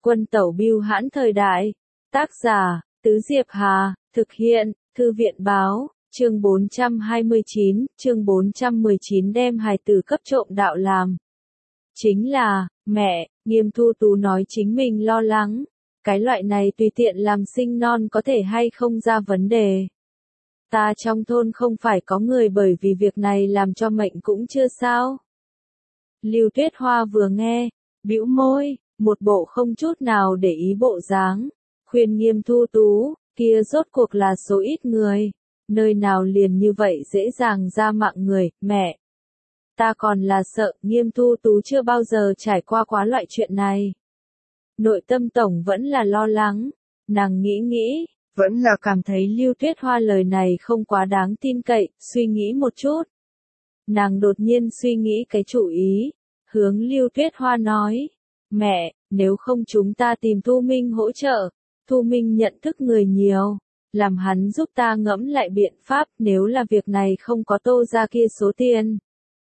Quân tẩu bưu hãn thời đại. Tác giả, Tứ Diệp Hà, thực hiện, Thư viện báo, chương 419 đem hài tử cấp trộm đạo làm. Chính là, mẹ, Nghiêm Thu Tú nói chính mình lo lắng. Cái loại này tùy tiện làm sinh non có thể hay không ra vấn đề. Ta trong thôn không phải có người bởi vì việc này làm cho mệnh cũng chưa sao. Lưu Tuyết Hoa vừa nghe, bĩu môi, một bộ không chút nào để ý bộ dáng, khuyên Nghiêm Thu Tú, kia rốt cuộc là số ít người, nơi nào liền như vậy dễ dàng ra mạng người, mẹ. Ta còn là sợ, Nghiêm Thu Tú chưa bao giờ trải qua quá loại chuyện này. Nội tâm tổng vẫn là lo lắng, nàng nghĩ, vẫn là cảm thấy Lưu Tuyết Hoa lời này không quá đáng tin cậy, suy nghĩ một chút. Nàng đột nhiên suy nghĩ cái chủ ý, hướng Lưu Tuyết Hoa nói, mẹ, nếu không chúng ta tìm Thu Minh hỗ trợ, Thu Minh nhận thức người nhiều, làm hắn giúp ta ngẫm lại biện pháp nếu là việc này không có Tô ra kia số tiền.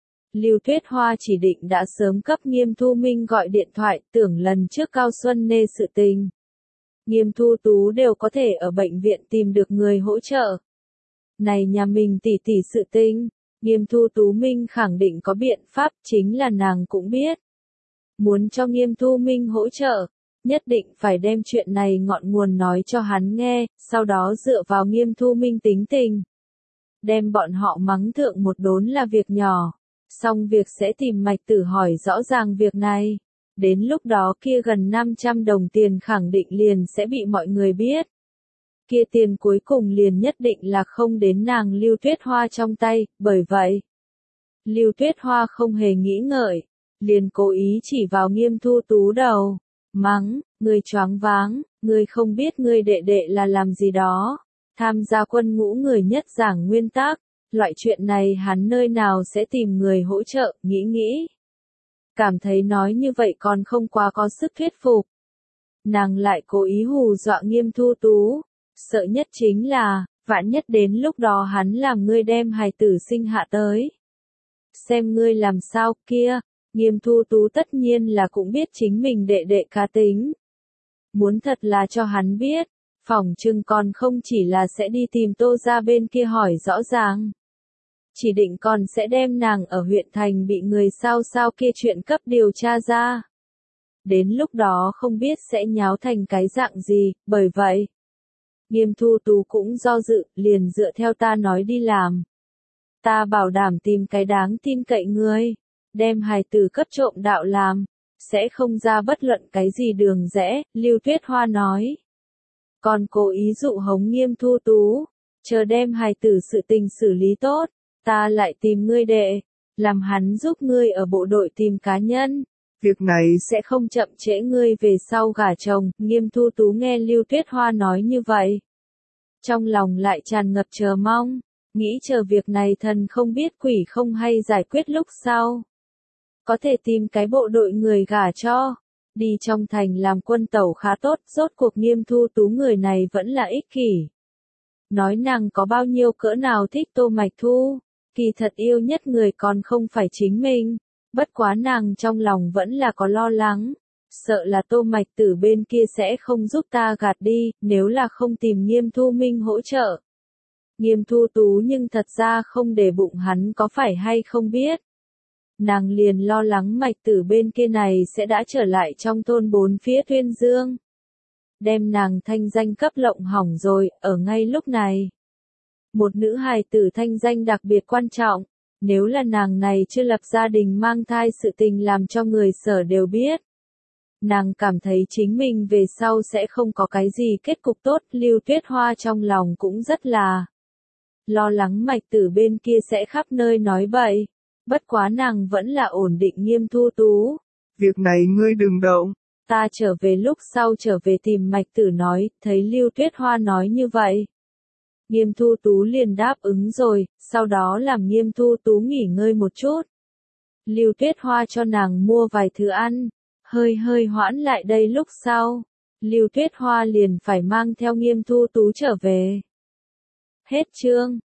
Lưu Tuyết Hoa chỉ định đã sớm cấp Nghiêm Thu Minh gọi điện thoại tưởng lần trước Cao Xuân Nê sự tình. Nghiêm Thu Tú đều có thể ở bệnh viện tìm được người hỗ trợ. Này nhà mình tỉ tỉ sự tình, Nghiêm Thu Tú Minh khẳng định có biện pháp, chính là nàng cũng biết. Muốn cho Nghiêm Thu Minh hỗ trợ, nhất định phải đem chuyện này ngọn nguồn nói cho hắn nghe, sau đó dựa vào Nghiêm Thu Minh tính tình. Đem bọn họ mắng thượng một đốn là việc nhỏ, xong việc sẽ tìm Mạch Tử hỏi rõ ràng việc này. Đến lúc đó kia gần 500 đồng tiền khẳng định liền sẽ bị mọi người biết. Kia tiền cuối cùng liền nhất định là không đến nàng Lưu Tuyết Hoa trong tay, bởi vậy. Lưu Tuyết Hoa không hề nghĩ ngợi, liền cố ý chỉ vào Nghiêm Thu Tú đầu, mắng, ngươi choáng váng, ngươi không biết ngươi đệ đệ là làm gì đó, tham gia quân ngũ người nhất giảng nguyên tắc, loại chuyện này hắn nơi nào sẽ tìm người hỗ trợ, nghĩ. Cảm thấy nói như vậy còn không quá có sức thuyết phục. Nàng lại cố ý hù dọa Nghiêm Thu Tú, sợ nhất chính là, vạn nhất đến lúc đó hắn làm ngươi đem hài tử sinh hạ tới. Xem ngươi làm sao kia, Nghiêm Thu Tú tất nhiên là cũng biết chính mình đệ đệ cá tính. Muốn thật là cho hắn biết, phỏng chừng còn không chỉ là sẽ đi tìm Tô ra bên kia hỏi rõ ràng. Chỉ định còn sẽ đem nàng ở huyện thành bị người sao kia chuyện cấp điều tra ra. Đến lúc đó không biết sẽ nháo thành cái dạng gì, bởi vậy. Nghiêm Thu Tú cũng do dự, liền dựa theo ta nói đi làm. Ta bảo đảm tìm cái đáng tin cậy người, đem hài tử cấp trộm đạo làm, sẽ không ra bất luận cái gì đường rẽ, Lưu Tuyết Hoa nói. Còn cố ý dụ hống Nghiêm Thu Tú, chờ đem hài tử sự tình xử lý tốt. Ta lại tìm ngươi đệ, làm hắn giúp ngươi ở bộ đội tìm cá nhân. Việc này sẽ không chậm trễ ngươi về sau gả chồng. Nghiêm Thu Tú nghe Lưu Tuyết Hoa nói như vậy. Trong lòng lại tràn ngập chờ mong, nghĩ chờ việc này thần không biết quỷ không hay giải quyết lúc sau. Có thể tìm cái bộ đội người gả cho. Đi trong thành làm quân tẩu khá tốt, rốt cuộc Nghiêm Thu Tú người này vẫn là ích kỷ. Nói nàng có bao nhiêu cỡ nào thích Tô Mạch Thu. Kỳ thật yêu nhất người còn không phải chính mình, bất quá nàng trong lòng vẫn là có lo lắng, sợ là Tô Mạch Tử bên kia sẽ không giúp ta gạt đi, nếu là không tìm Nghiêm Thu Minh hỗ trợ. Nghiêm Thu Tú nhưng thật ra không để bụng hắn có phải hay không biết. Nàng liền lo lắng Mạch Tử bên kia này sẽ đã trở lại trong thôn bốn phía Tuyên Dương. Đem nàng thanh danh cấp lộng hỏng rồi, ở ngay lúc này. Một nữ hài tử thanh danh đặc biệt quan trọng, nếu là nàng này chưa lập gia đình mang thai sự tình làm cho người Sở đều biết. Nàng cảm thấy chính mình về sau sẽ không có cái gì kết cục tốt, Lưu Tuyết Hoa trong lòng cũng rất là lo lắng Mạch Tử bên kia sẽ khắp nơi nói bậy, bất quá nàng vẫn là ổn định Nghiêm Thu Tú. Việc này ngươi đừng động, ta trở về lúc sau trở về tìm Mạch Tử nói, thấy Lưu Tuyết Hoa nói như vậy. Nghiêm Thu Tú liền đáp ứng rồi, sau đó làm Nghiêm Thu Tú nghỉ ngơi một chút. Lưu Tuyết Hoa cho nàng mua vài thứ ăn, hơi hoãn lại đây lúc sau. Lưu Tuyết Hoa liền phải mang theo Nghiêm Thu Tú trở về. Hết chương.